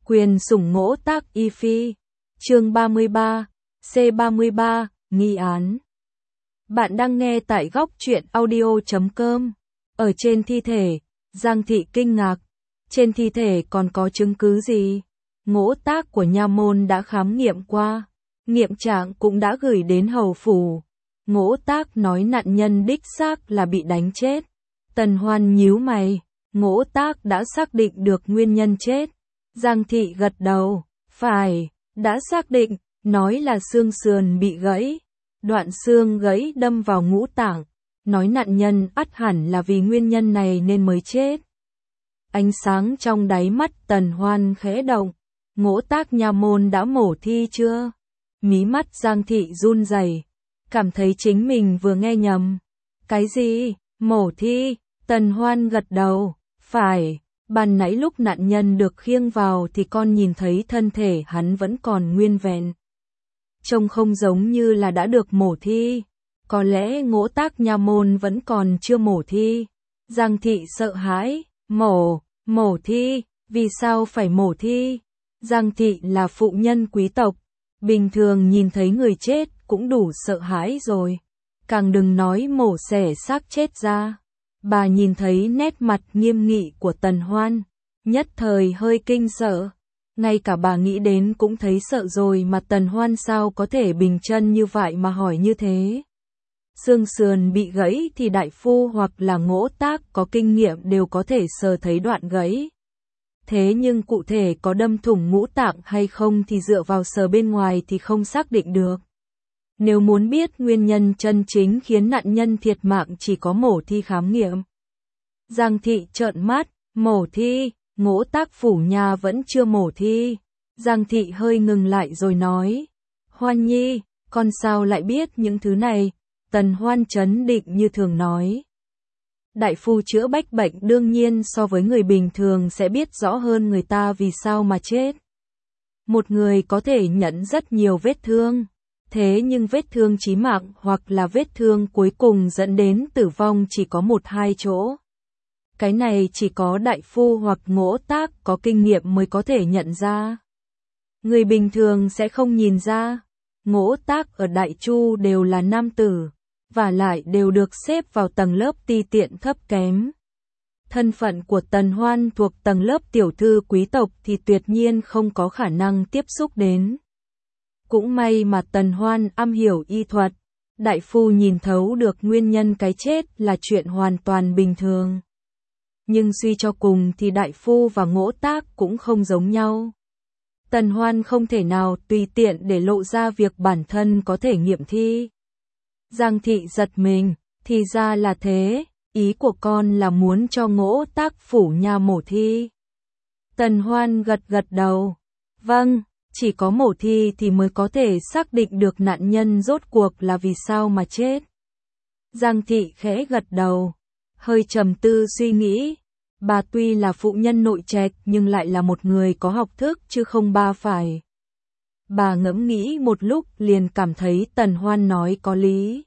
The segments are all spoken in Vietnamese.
Quyền sủng Ngỗ Tác Y Phi. Chương 33, C33, nghi án. Bạn đang nghe tại góc truyện audio.com. Ở trên thi thể, Giang Thị kinh ngạc. Trên thi thể còn có chứng cứ gì? Ngỗ Tác của nha môn đã khám nghiệm qua. Nghiệm trạng cũng đã gửi đến hầu phủ. Ngỗ Tác nói nạn nhân đích xác là bị đánh chết. Tần Hoan nhíu mày. Ngỗ Tác đã xác định được nguyên nhân chết. Giang Thị gật đầu. Phải, đã xác định, nói là xương sườn bị gãy. Đoạn xương gãy đâm vào ngũ tạng. Nói nạn nhân ắt hẳn là vì nguyên nhân này nên mới chết. Ánh sáng trong đáy mắt Tần Hoan khẽ động. Ngỗ Tác nha môn đã mổ thi chưa? Mí mắt Giang Thị run rẩy, cảm thấy chính mình vừa nghe nhầm. Cái gì? Mổ thi? Tần Hoan gật đầu. Phải, ban nãy lúc nạn nhân được khiêng vào thì con nhìn thấy thân thể hắn vẫn còn nguyên vẹn. Trông không giống như là đã được mổ thi. Có lẽ Ngỗ Tác nha môn vẫn còn chưa mổ thi. Giang Thị sợ hãi. Mổ thi? Vì sao phải mổ thi? Giang Thị là phụ nhân quý tộc. Bình thường nhìn thấy người chết cũng đủ sợ hãi rồi. Càng đừng nói mổ xẻ xác chết ra. Bà nhìn thấy nét mặt nghiêm nghị của Tần Hoan, nhất thời hơi kinh sợ. Ngay cả bà nghĩ đến cũng thấy sợ rồi mà Tần Hoan sao có thể bình chân như vậy mà hỏi như thế. Xương sườn bị gãy thì đại phu hoặc là Ngỗ Tác có kinh nghiệm đều có thể sờ thấy đoạn gãy. Thế nhưng cụ thể có đâm thủng ngũ tạng hay không thì dựa vào sờ bên ngoài thì không xác định được. Nếu muốn biết nguyên nhân chân chính khiến nạn nhân thiệt mạng chỉ có mổ thi khám nghiệm. Giang Thị trợn mắt, mổ thi, Ngỗ Tác phủ nhà vẫn chưa mổ thi. Giang Thị hơi ngừng lại rồi nói, Hoan Nhi, con sao lại biết những thứ này? Tần Hoan trấn định như thường nói. Đại phu chữa bách bệnh đương nhiên so với người bình thường sẽ biết rõ hơn người ta vì sao mà chết. Một người có thể nhận rất nhiều vết thương. Thế nhưng vết thương chí mạng hoặc là vết thương cuối cùng dẫn đến tử vong chỉ có 1-2 chỗ. Cái này chỉ có đại phu hoặc Ngỗ Tác có kinh nghiệm mới có thể nhận ra. Người bình thường sẽ không nhìn ra. Ngỗ Tác ở Đại Chu đều là nam tử, và lại đều được xếp vào tầng lớp ti tiện thấp kém. Thân phận của Tần Hoan thuộc tầng lớp tiểu thư quý tộc thì tuyệt nhiên không có khả năng tiếp xúc đến. Cũng may mà Tần Hoan am hiểu y thuật, đại phu nhìn thấu được nguyên nhân cái chết là chuyện hoàn toàn bình thường. Nhưng suy cho cùng thì đại phu và Ngỗ Tác cũng không giống nhau. Tần Hoan không thể nào tùy tiện để lộ ra việc bản thân có thể nghiệm thi. Giang Thị giật mình, thì ra là thế, ý của con là muốn cho Ngỗ Tác phủ nhà mổ thi. Tần Hoan gật đầu, vâng. Chỉ có mổ thi thì mới có thể xác định được nạn nhân rốt cuộc là vì sao mà chết. Giang Thị khẽ gật đầu, hơi trầm tư suy nghĩ. Bà tuy là phụ nhân nội trạch nhưng lại là một người có học thức chứ không ba phải. Bà ngẫm nghĩ một lúc liền cảm thấy Tần Hoan nói có lý.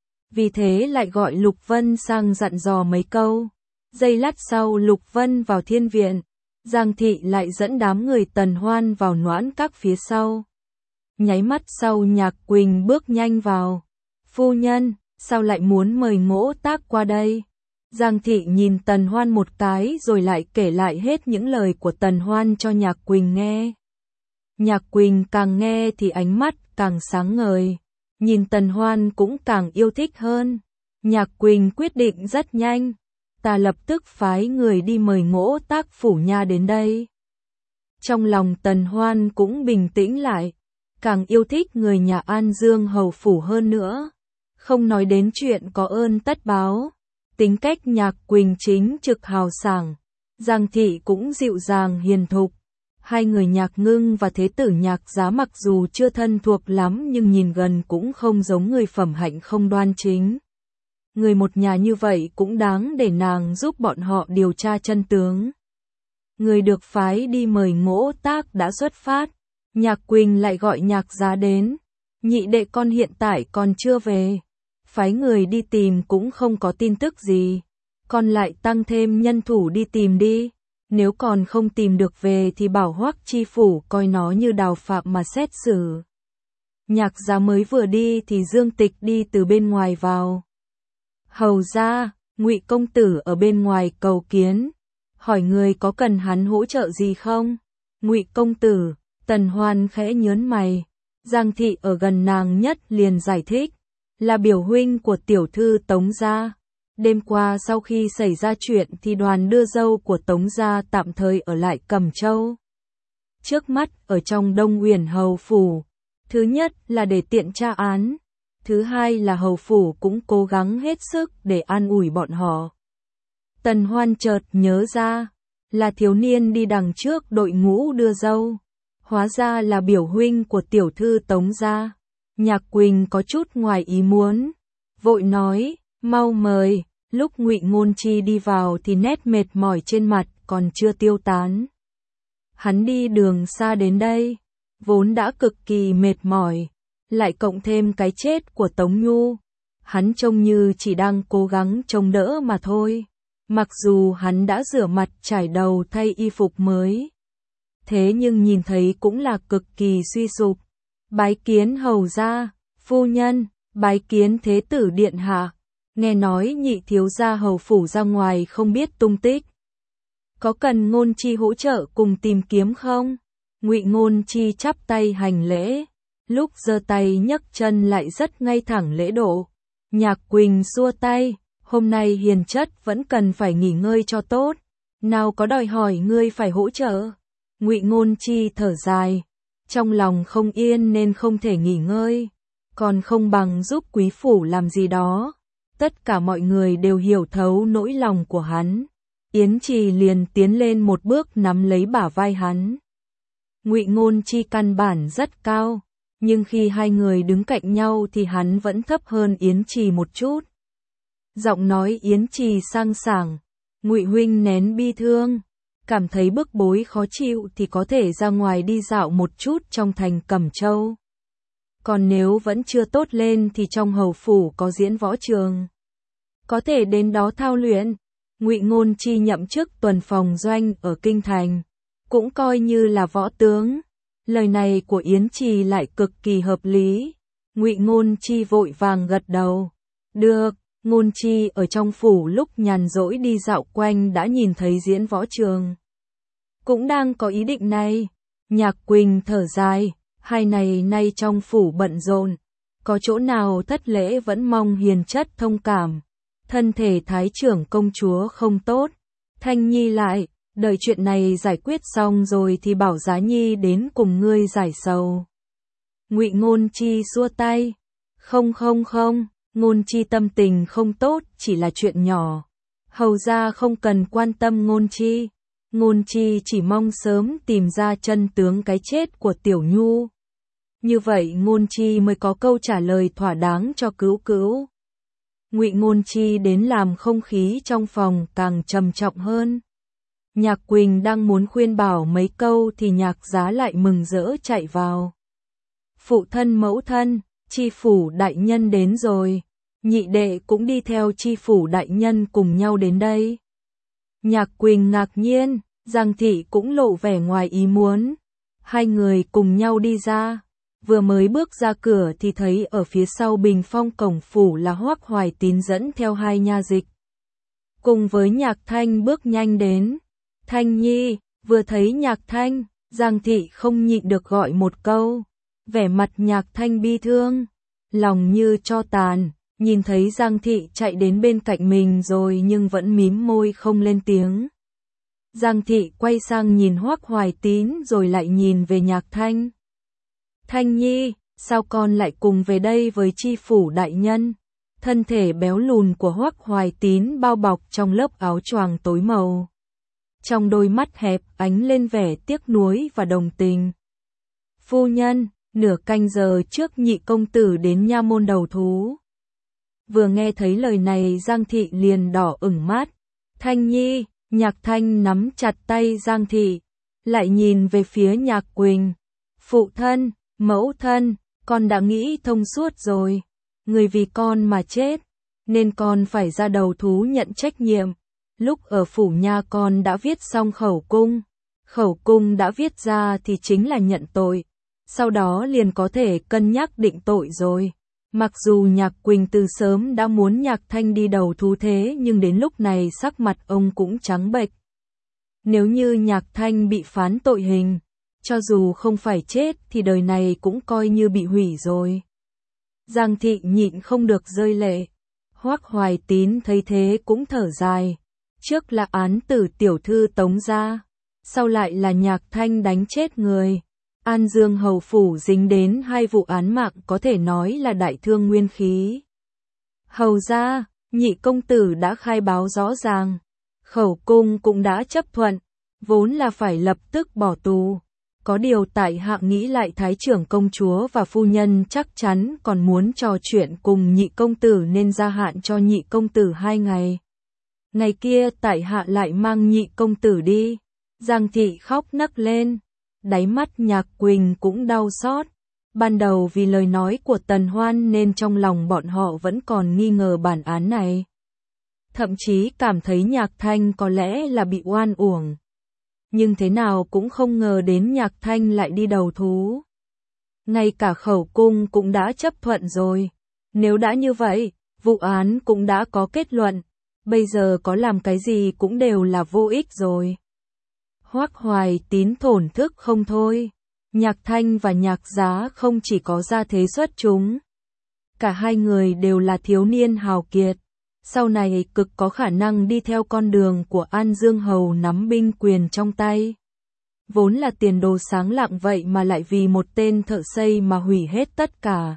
Vì thế lại gọi Lục Vân sang dặn dò mấy câu. Giây lát sau Lục Vân vào thiên viện. Giang Thị lại dẫn đám người Tần Hoan vào Noãn Các phía sau. Nháy mắt sau Nhạc Quỳnh bước nhanh vào. Phu nhân, sao lại muốn mời Ngỗ Tác qua đây? Giang Thị nhìn Tần Hoan một cái rồi lại kể lại hết những lời của Tần Hoan cho Nhạc Quỳnh nghe. Nhạc Quỳnh càng nghe thì ánh mắt càng sáng ngời. Nhìn Tần Hoan cũng càng yêu thích hơn. Nhạc Quỳnh quyết định rất nhanh. Ta lập tức phái người đi mời Ngỗ Tác phủ nha đến đây. Trong lòng Tần Hoan cũng bình tĩnh lại, càng yêu thích người nhà An Dương hầu phủ hơn nữa. Không nói đến chuyện có ơn tất báo, tính cách Nhạc Quỳnh chính trực hào sảng, Giang Thị cũng dịu dàng hiền thục. Hai người Nhạc Ngưng và Thế tử Nhạc Giá mặc dù chưa thân thuộc lắm nhưng nhìn gần cũng không giống người phẩm hạnh không đoan chính. Người một nhà như vậy cũng đáng để nàng giúp bọn họ điều tra chân tướng. Người được phái đi mời Ngỗ Tác đã xuất phát. Nhạc Quỳnh lại gọi Nhạc Giá đến. Nhị đệ con hiện tại còn chưa về. Phái người đi tìm cũng không có tin tức gì. Con lại tăng thêm nhân thủ đi tìm đi. Nếu còn không tìm được về thì bảo Hoắc Chi Phủ coi nó như đào phạm mà xét xử. Nhạc gia mới vừa đi thì Dương Tịch đi từ bên ngoài vào. Hầu gia, Ngụy công tử ở bên ngoài cầu kiến, hỏi người có cần hắn hỗ trợ gì không? Ngụy công tử, Tần Hoan khẽ nhớn mày. Giang thị ở gần nàng nhất liền giải thích, là biểu huynh của tiểu thư Tống gia. Đêm qua sau khi xảy ra chuyện thì đoàn đưa dâu của Tống gia tạm thời ở lại Cẩm Châu. Trước mắt ở trong Đông Uyển hầu phủ, thứ nhất là để tiện tra án, thứ hai là hầu phủ cũng cố gắng hết sức để an ủi bọn họ. Tần Hoan chợt nhớ ra, là thiếu niên đi đằng trước đội ngũ đưa dâu, hóa ra là biểu huynh của tiểu thư Tống gia. Nhạc Quỳnh có chút ngoài ý muốn, vội nói, mau mời. Lúc Ngụy Ngôn Chi đi vào thì nét mệt mỏi trên mặt còn chưa tiêu tán. Hắn đi đường xa đến đây, vốn đã cực kỳ mệt mỏi, lại cộng thêm cái chết của Tống Nhu. Hắn trông như chỉ đang cố gắng chống đỡ mà thôi. Mặc dù hắn đã rửa mặt trải đầu thay y phục mới, thế nhưng nhìn thấy cũng là cực kỳ suy sụp. Bái kiến hầu gia, phu nhân, bái kiến thế tử điện hạ. Nghe nói nhị thiếu gia hầu phủ ra ngoài không biết tung tích. Có cần Ngôn Chi hỗ trợ cùng tìm kiếm không? Ngụy Ngôn Chi chắp tay hành lễ, lúc giơ tay nhấc chân lại rất ngay thẳng lễ độ. Nhạc Quỳnh xua tay, hôm nay hiền chất vẫn cần phải nghỉ ngơi cho tốt, nào có đòi hỏi ngươi phải hỗ trợ. Ngụy Ngôn Chi thở dài, trong lòng không yên nên không thể nghỉ ngơi, còn không bằng giúp quý phủ làm gì đó. Tất cả mọi người đều hiểu thấu nỗi lòng của hắn. Yến Trì liền tiến lên một bước nắm lấy bả vai hắn. Ngụy Ngôn Chi căn bản rất cao, nhưng khi hai người đứng cạnh nhau thì hắn vẫn thấp hơn Yến Trì một chút. Giọng nói Yến Trì sang sảng, Ngụy huynh nén bi thương, cảm thấy bức bối khó chịu thì có thể ra ngoài đi dạo một chút trong thành Cẩm Châu. Còn nếu vẫn chưa tốt lên thì trong hầu phủ có diễn võ trường, có thể đến đó thao luyện. Ngụy Ngôn Chi nhậm chức tuần phòng doanh ở kinh thành, cũng coi như là võ tướng. Lời này của Yến Trì lại cực kỳ hợp lý. Ngụy Ngôn Chi vội vàng gật đầu. Được, Ngôn Chi ở trong phủ lúc nhàn rỗi đi dạo quanh đã nhìn thấy diễn võ trường, cũng đang có ý định này. Nhạc Quỳnh thở dài, hai này nay trong phủ bận rộn, có chỗ nào thất lễ vẫn mong hiền chất thông cảm. Thân thể thái trưởng công chúa không tốt, Thanh Nhi lại, đợi chuyện này giải quyết xong rồi thì bảo Giá Nhi đến cùng ngươi giải sầu. Ngụy Ngôn Chi xua tay, không, Ngôn Chi tâm tình không tốt, chỉ là chuyện nhỏ. Hầu gia không cần quan tâm Ngôn Chi. Ngôn Chi chỉ mong sớm tìm ra chân tướng cái chết của Tiểu Nhu. Như vậy Ngôn Chi mới có câu trả lời thỏa đáng cho Cữu Cữu. Ngụy Ngôn Chi đến làm không khí trong phòng càng trầm trọng hơn. Nhạc Quỳnh đang muốn khuyên bảo mấy câu thì Nhạc Giá lại mừng rỡ chạy vào. Phụ thân mẫu thân, Chi phủ đại nhân đến rồi. Nhị đệ cũng đi theo Chi phủ đại nhân cùng nhau đến đây. Nhạc Quỳnh ngạc nhiên, Giang thị cũng lộ vẻ ngoài ý muốn. Hai người cùng nhau đi ra. Vừa mới bước ra cửa thì thấy ở phía sau bình phong cổng phủ là Hoắc Hoài Tín dẫn theo hai nha dịch. Cùng với Nhạc Thanh bước nhanh đến. Thanh Nhi, vừa thấy Nhạc Thanh, Giang thị không nhịn được gọi một câu. Vẻ mặt Nhạc Thanh bi thương, lòng như tro tàn, nhìn thấy Giang thị chạy đến bên cạnh mình rồi nhưng vẫn mím môi không lên tiếng. Giang thị quay sang nhìn Hoắc Hoài Tín rồi lại nhìn về Nhạc Thanh. Thanh Nhi, sao con lại cùng về đây với Chi phủ đại nhân? Thân thể béo lùn của Hoắc Hoài Tín bao bọc trong lớp áo choàng tối màu. Trong đôi mắt hẹp ánh lên vẻ tiếc nuối và đồng tình. Phu nhân, nửa canh giờ trước nhị công tử đến nha môn đầu thú. Vừa nghe thấy lời này Giang thị liền đỏ ửng mắt. Thanh Nhi, Nhạc Thanh nắm chặt tay Giang thị, lại nhìn về phía Nhạc Quỳnh. Phụ thân, mẫu thân, con đã nghĩ thông suốt rồi. Người vì con mà chết, nên con phải ra đầu thú nhận trách nhiệm. Lúc ở phủ nhà con đã viết xong khẩu cung. Khẩu cung đã viết ra thì chính là nhận tội. Sau đó liền có thể cân nhắc định tội rồi. Mặc dù Nhạc Quỳnh từ sớm đã muốn Nhạc Thanh đi đầu thú thế nhưng đến lúc này sắc mặt ông cũng trắng bệch. Nếu như Nhạc Thanh bị phán tội hình, cho dù không phải chết thì đời này cũng coi như bị hủy rồi. Giang Thị nhịn không được rơi lệ. Hoắc Hoài Tín thấy thế cũng thở dài. Trước là án tử tiểu thư Tống gia, sau lại là Nhạc Thanh đánh chết người. An Dương hầu phủ dính đến 2 vụ án mạng có thể nói là đại thương nguyên khí. Hầu gia, nhị công tử đã khai báo rõ ràng. Khẩu cung cũng đã chấp thuận, vốn là phải lập tức bỏ tù. Có điều tại hạ nghĩ lại thái trưởng công chúa và phu nhân chắc chắn còn muốn trò chuyện cùng nhị công tử nên gia hạn cho nhị công tử 2 ngày. Ngày kia tại hạ lại mang nhị công tử đi. Giang Thị khóc nấc lên. Đáy mắt Nhạc Quỳnh cũng đau xót. Ban đầu vì lời nói của Tần Hoan nên trong lòng bọn họ vẫn còn nghi ngờ bản án này. Thậm chí cảm thấy Nhạc Thanh có lẽ là bị oan uổng. Nhưng thế nào cũng không ngờ đến Nhạc Thanh lại đi đầu thú. Ngay cả khẩu cung cũng đã chấp thuận rồi. Nếu đã như vậy, vụ án cũng đã có kết luận. Bây giờ có làm cái gì cũng đều là vô ích rồi. Hoắc Hoài Tín thổn thức không thôi. Nhạc Thanh và Nhạc Giá không chỉ có gia thế xuất chúng. Cả hai người đều là thiếu niên hào kiệt. Sau này cực có khả năng đi theo con đường của An Dương Hầu nắm binh quyền trong tay. Vốn là tiền đồ sáng lạng vậy mà lại vì một tên thợ xây mà hủy hết tất cả.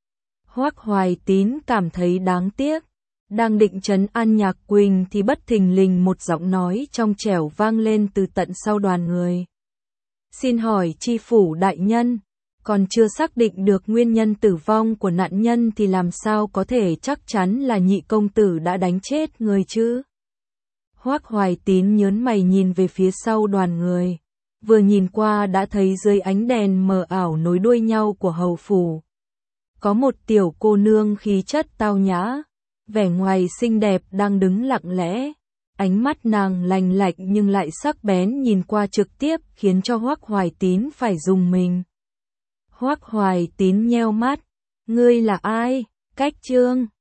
Hoắc Hoài Tín cảm thấy đáng tiếc. Đang định trấn an Nhạc Quỳnh thì bất thình lình một giọng nói trong trẻo vang lên từ tận sau đoàn người. Xin hỏi tri phủ đại nhân, còn chưa xác định được nguyên nhân tử vong của nạn nhân thì làm sao có thể chắc chắn là nhị công tử đã đánh chết người chứ? Hoắc Hoài Tín nhớn mày nhìn về phía sau đoàn người. Vừa nhìn qua đã thấy dưới ánh đèn mờ ảo nối đuôi nhau của hầu phủ. Có một tiểu cô nương khí chất tao nhã, vẻ ngoài xinh đẹp đang đứng lặng lẽ. Ánh mắt nàng lành lạnh nhưng lại sắc bén nhìn qua trực tiếp khiến cho Hoắc Hoài Tín phải rùng mình. Hoắc Hoài Tín nheo mắt. Ngươi là ai? Cách Trương.